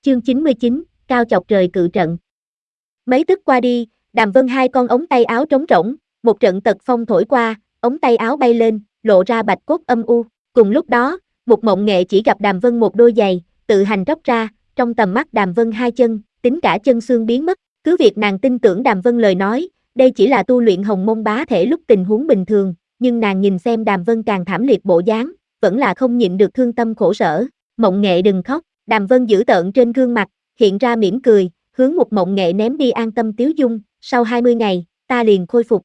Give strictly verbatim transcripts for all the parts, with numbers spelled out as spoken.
chương chín mươi chín, cao chọc trời cự trận. Mấy tức qua đi, Đàm Vân hai con ống tay áo trống rỗng, một trận tật phong thổi qua, ống tay áo bay lên, lộ ra bạch cốt âm u. Cùng lúc đó, Mục Mộng Nghệ chỉ gặp Đàm Vân một đôi giày, tự hành róc ra, trong tầm mắt Đàm Vân hai chân, tính cả chân xương biến mất. Cứ việc nàng tin tưởng Đàm Vân lời nói, đây chỉ là tu luyện hồng môn bá thể lúc tình huống bình thường, nhưng nàng nhìn xem Đàm Vân càng thảm liệt bộ dáng, vẫn là không nhịn được thương tâm khổ sở. Mộng Nghệ đừng khóc, Đàm Vân giữ tợn trên gương mặt, hiện ra mỉm cười, hướng Mục Mộng Nghệ ném đi an tâm tiếu dung, sau hai mươi ngày, ta liền khôi phục.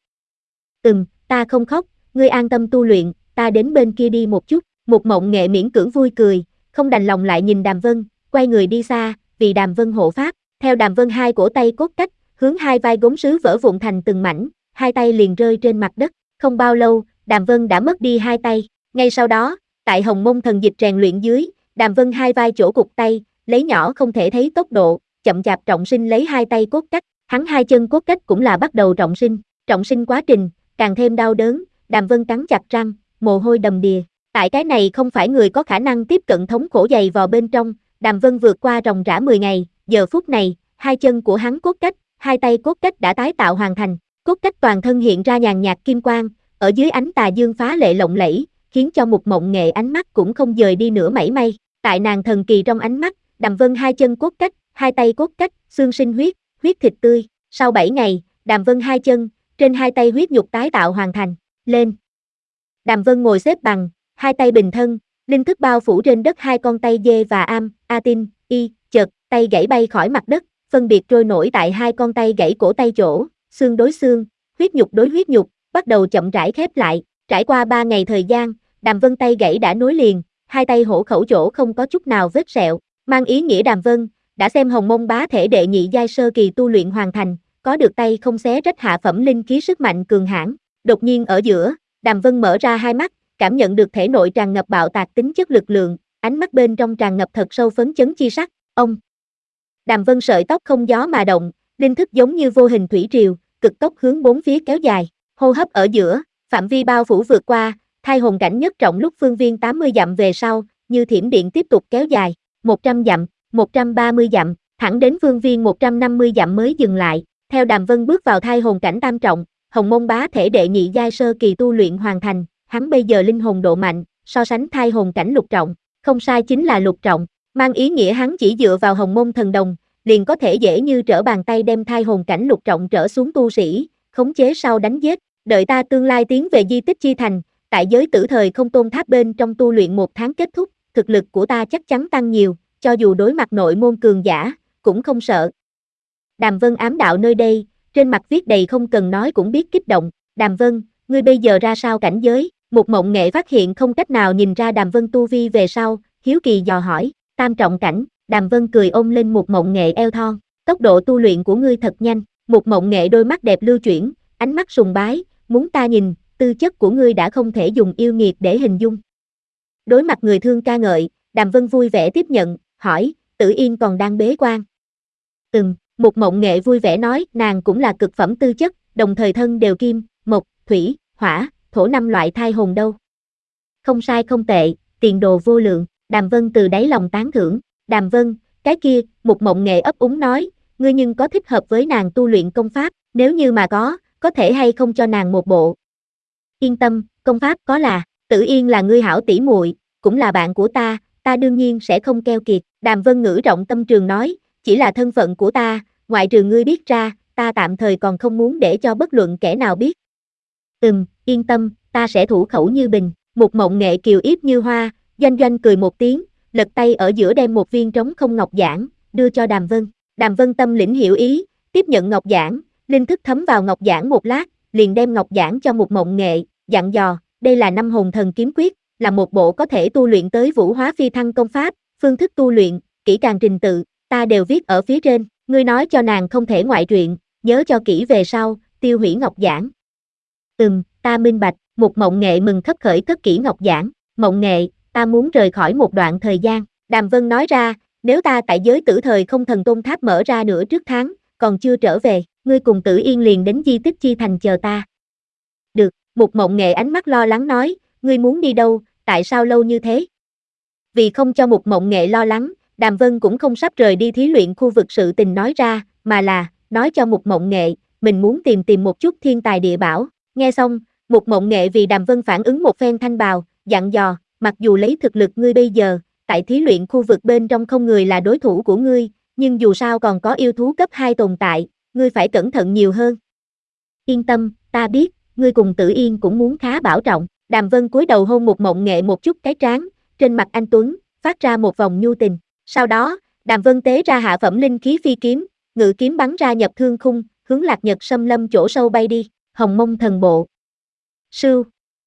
Ừm, ta không khóc, ngươi an tâm tu luyện, ta đến bên kia đi một chút. Mục Mộng Nghệ miễn cưỡng vui cười, không đành lòng lại nhìn Đàm Vân, quay người đi xa, vì Đàm Vân hộ pháp, theo Đàm Vân hai cổ tay cốt cách, hướng hai vai gốm sứ vỡ vụn thành từng mảnh, hai tay liền rơi trên mặt đất. Không bao lâu, Đàm Vân đã mất đi hai tay. Ngay sau đó, tại Hồng Mông thần dịch rèn luyện dưới, Đàm Vân hai vai chỗ cụt tay, lấy nhỏ không thể thấy tốc độ, chậm chạp trọng sinh lấy hai tay cốt cách, hắn hai chân cốt cách cũng là bắt đầu trọng sinh. Trọng sinh quá trình càng thêm đau đớn, Đàm Vân cắn chặt răng, mồ hôi đầm đìa. Tại cái này không phải người có khả năng tiếp cận thống khổ dày vào bên trong, Đàm Vân vượt qua ròng rã mười ngày, giờ phút này, hai chân của hắn cốt cách, hai tay cốt cách đã tái tạo hoàn thành, cốt cách toàn thân hiện ra nhàn nhạt kim quang, ở dưới ánh tà dương phá lệ lộng lẫy, khiến cho Mục Mộng Nghệ ánh mắt cũng không dời đi nửa mảy may. Tại nàng thần kỳ trong ánh mắt, Đàm Vân hai chân cốt cách, hai tay cốt cách, xương sinh huyết, huyết thịt tươi. Sau bảy ngày, Đàm Vân hai chân, trên hai tay huyết nhục tái tạo hoàn thành. Lên. Đàm Vân ngồi xếp bằng, hai tay bình thân, linh thức bao phủ trên đất hai con tay dê và am, a tin, y, chợt, tay gãy bay khỏi mặt đất, phân biệt trôi nổi tại hai con tay gãy cổ tay chỗ, xương đối xương, huyết nhục đối huyết nhục, bắt đầu chậm rãi khép lại. Trải qua ba ngày thời gian, Đàm Vân tay gãy đã nối liền, hai tay hổ khẩu chỗ không có chút nào vết sẹo, mang ý nghĩa Đàm Vân đã xem Hồng Mông bá thể đệ nhị giai sơ kỳ tu luyện hoàn thành, có được tay không xé rách hạ phẩm linh khí sức mạnh cường hãn. Đột nhiên ở giữa, Đàm Vân mở ra hai mắt, cảm nhận được thể nội tràn ngập bạo tạc tính chất lực lượng, ánh mắt bên trong tràn ngập thật sâu phấn chấn chi sắc. Ông. Đàm Vân sợi tóc không gió mà động, linh thức giống như vô hình thủy triều, cực tốc hướng bốn phía kéo dài, hô hấp ở giữa, phạm vi bao phủ vượt qua, thai hồn cảnh nhất trọng lúc phương viên tám mươi dặm về sau, như thiểm điện tiếp tục kéo dài, một trăm dặm, một trăm ba mươi dặm, thẳng đến phương viên một trăm năm mươi dặm mới dừng lại. Theo Đàm Vân bước vào thai hồn cảnh tam trọng, Hồng Mông bá thể đệ nhị giai sơ kỳ tu luyện hoàn thành, hắn bây giờ linh hồn độ mạnh, so sánh thai hồn cảnh lục trọng, không sai chính là lục trọng, mang ý nghĩa hắn chỉ dựa vào Hồng Mông thần đồng, liền có thể dễ như trở bàn tay đem thai hồn cảnh lục trọng trở xuống tu sĩ, khống chế sau đánh giết. Đợi ta tương lai tiến về di tích chi thành, tại giới tử thời không tôn tháp bên trong tu luyện một tháng kết thúc, thực lực của ta chắc chắn tăng nhiều, cho dù đối mặt nội môn cường giả, cũng không sợ. Đàm Vân ám đạo nơi đây, trên mặt viết đầy không cần nói cũng biết kích động. Đàm Vân, ngươi bây giờ ra sao cảnh giới? Mục Mộng Nghệ phát hiện không cách nào nhìn ra Đàm Vân tu vi về sau, hiếu kỳ dò hỏi. Tam trọng cảnh. Đàm Vân cười ôm lên Mục Mộng Nghệ eo thon, tốc độ tu luyện của ngươi thật nhanh. Mục Mộng Nghệ đôi mắt đẹp lưu chuyển, ánh mắt sùng bái, muốn ta nhìn, tư chất của ngươi đã không thể dùng yêu nghiệt để hình dung. Đối mặt người thương ca ngợi, Đàm Vân vui vẻ tiếp nhận, hỏi, Tử Yên còn đang bế quan? Ừm, Mục Mộng Nghệ vui vẻ nói, nàng cũng là cực phẩm tư chất, đồng thời thân đều kim, mộc, thủy, hỏa, thổ năm loại thai hồn đâu. Không sai không tệ, tiền đồ vô lượng. Đàm Vân từ đáy lòng tán thưởng. Đàm Vân, cái kia, Mục Mộng Nghệ ấp úng nói, ngươi nhưng có thích hợp với nàng tu luyện công pháp, nếu như mà có, có thể hay không cho nàng một bộ? Yên tâm, công pháp có là, Tử Yên là ngươi hảo tỷ muội, cũng là bạn của ta, ta đương nhiên sẽ không keo kiệt. Đàm Vân ngữ trọng tâm trường nói, chỉ là thân phận của ta, ngoại trừ ngươi biết ra, ta tạm thời còn không muốn để cho bất luận kẻ nào biết. Ừm, yên tâm, ta sẽ thủ khẩu như bình. Mục Mộng Nghệ kiều yếp như hoa, doanh doanh cười một tiếng, lật tay ở giữa đem một viên trống không ngọc giản, đưa cho Đàm Vân. Đàm Vân tâm lĩnh hiểu ý, tiếp nhận ngọc giản, linh thức thấm vào ngọc giản một lát, liền đem ngọc giản cho Mục Mộng Nghệ, dặn dò, đây là năm hồn thần kiếm quyết, là một bộ có thể tu luyện tới vũ hóa phi thăng công pháp, phương thức tu luyện, kỹ càng trình tự, ta đều viết ở phía trên, ngươi nói cho nàng không thể ngoại truyện, nhớ cho kỹ về sau, tiêu hủy ngọc giản. Ừm, ta minh bạch. Mục Mộng Nghệ mừng khấp khởi cất kỹ ngọc giản. Mộng Nghệ, ta muốn rời khỏi một đoạn thời gian. Đàm Vân nói ra, nếu ta tại giới tử thời không thần tôn tháp mở ra nửa trước tháng, còn chưa trở về, ngươi cùng Tử Yên liền đến di tích chi thành chờ ta. Được. Mục Mộng Nghệ ánh mắt lo lắng nói, ngươi muốn đi đâu, tại sao lâu như thế? Vì không cho Mục Mộng Nghệ lo lắng, Đàm Vân cũng không sắp rời đi thí luyện khu vực sự tình nói ra, mà là, nói cho Mục Mộng Nghệ, mình muốn tìm tìm một chút thiên tài địa bảo. Nghe xong, Mục Mộng Nghệ vì Đàm Vân phản ứng một phen thanh bào, dặn dò, mặc dù lấy thực lực ngươi bây giờ, tại thí luyện khu vực bên trong không người là đối thủ của ngươi, nhưng dù sao còn có yêu thú cấp hai tồn tại, ngươi phải cẩn thận nhiều hơn. Yên tâm, ta biết, ngươi cùng Tử Yên cũng muốn khá bảo trọng. Đàm Vân cúi đầu hôn Mục Mộng Nghệ một chút cái trán, trên mặt anh tuấn phát ra một vòng nhu tình. Sau đó, Đàm Vân tế ra hạ phẩm linh khí phi kiếm, ngự kiếm bắn ra nhập thương khung, hướng Lạc Nhật Xâm Lâm chỗ sâu bay đi. Hồng Mông Thần Bộ. Sưu.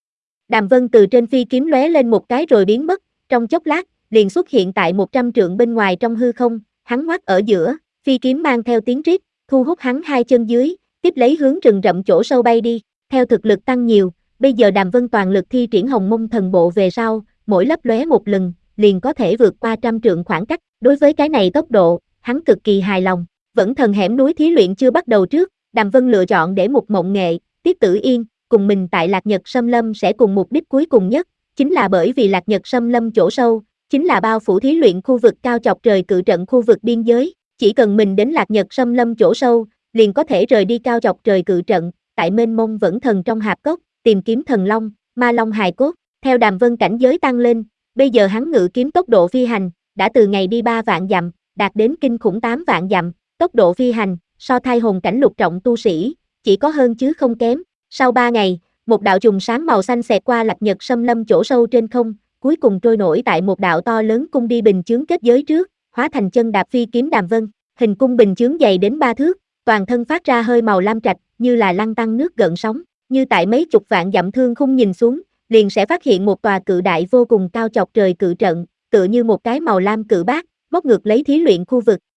Đàm Vân từ trên phi kiếm lóe lên một cái rồi biến mất, trong chốc lát, liền xuất hiện tại một trăm trượng bên ngoài trong hư không, hắn ngoắt ở giữa, phi kiếm mang theo tiếng rít, thu hút hắn hai chân dưới, tiếp lấy hướng rừng rậm chỗ sâu bay đi. Theo thực lực tăng nhiều, bây giờ Đàm Vân toàn lực thi triển Hồng Mông Thần Bộ về sau, mỗi lấp lóe một lần, liền có thể vượt qua trăm trượng khoảng cách. Đối với cái này tốc độ, hắn cực kỳ hài lòng. Vẫn thần hẻm núi thí luyện chưa bắt đầu trước, Đàm Vân lựa chọn để Mục Mộng Nghệ, Tiết Tử Yên, cùng mình tại Lạc Nhật Xâm Lâm sẽ cùng mục đích cuối cùng nhất, chính là bởi vì Lạc Nhật Xâm Lâm chỗ sâu, chính là bao phủ thí luyện khu vực cao chọc trời cự trận khu vực biên giới, chỉ cần mình đến Lạc Nhật Xâm Lâm chỗ sâu, liền có thể rời đi cao chọc trời cự trận, tại mênh mông vẫn thần trong hạp cốc, tìm kiếm thần long, ma long hài cốt. Theo Đàm Vân cảnh giới tăng lên, bây giờ hắn ngự kiếm tốc độ phi hành, đã từ ngày đi ba vạn dặm, đạt đến kinh khủng tám vạn dặm, tốc độ phi hành, so thai hồn cảnh lục trọng tu sĩ, chỉ có hơn chứ không kém. Sau ba ngày, một đạo trùng sáng màu xanh xẹt qua Lạc Nhật Xâm Lâm chỗ sâu trên không, cuối cùng trôi nổi tại một đạo to lớn cung đi bình chướng kết giới trước, hóa thành chân đạp phi kiếm Đàm Vân. Hình cung bình chướng dày đến ba thước, toàn thân phát ra hơi màu lam trạch, như là lăn tăn nước gợn sóng, như tại mấy chục vạn dặm thương khung nhìn xuống, liền sẽ phát hiện một tòa cự đại vô cùng cao chọc trời cự trận, tựa như một cái màu lam cự bát, móc ngược lấy thí luyện khu vực.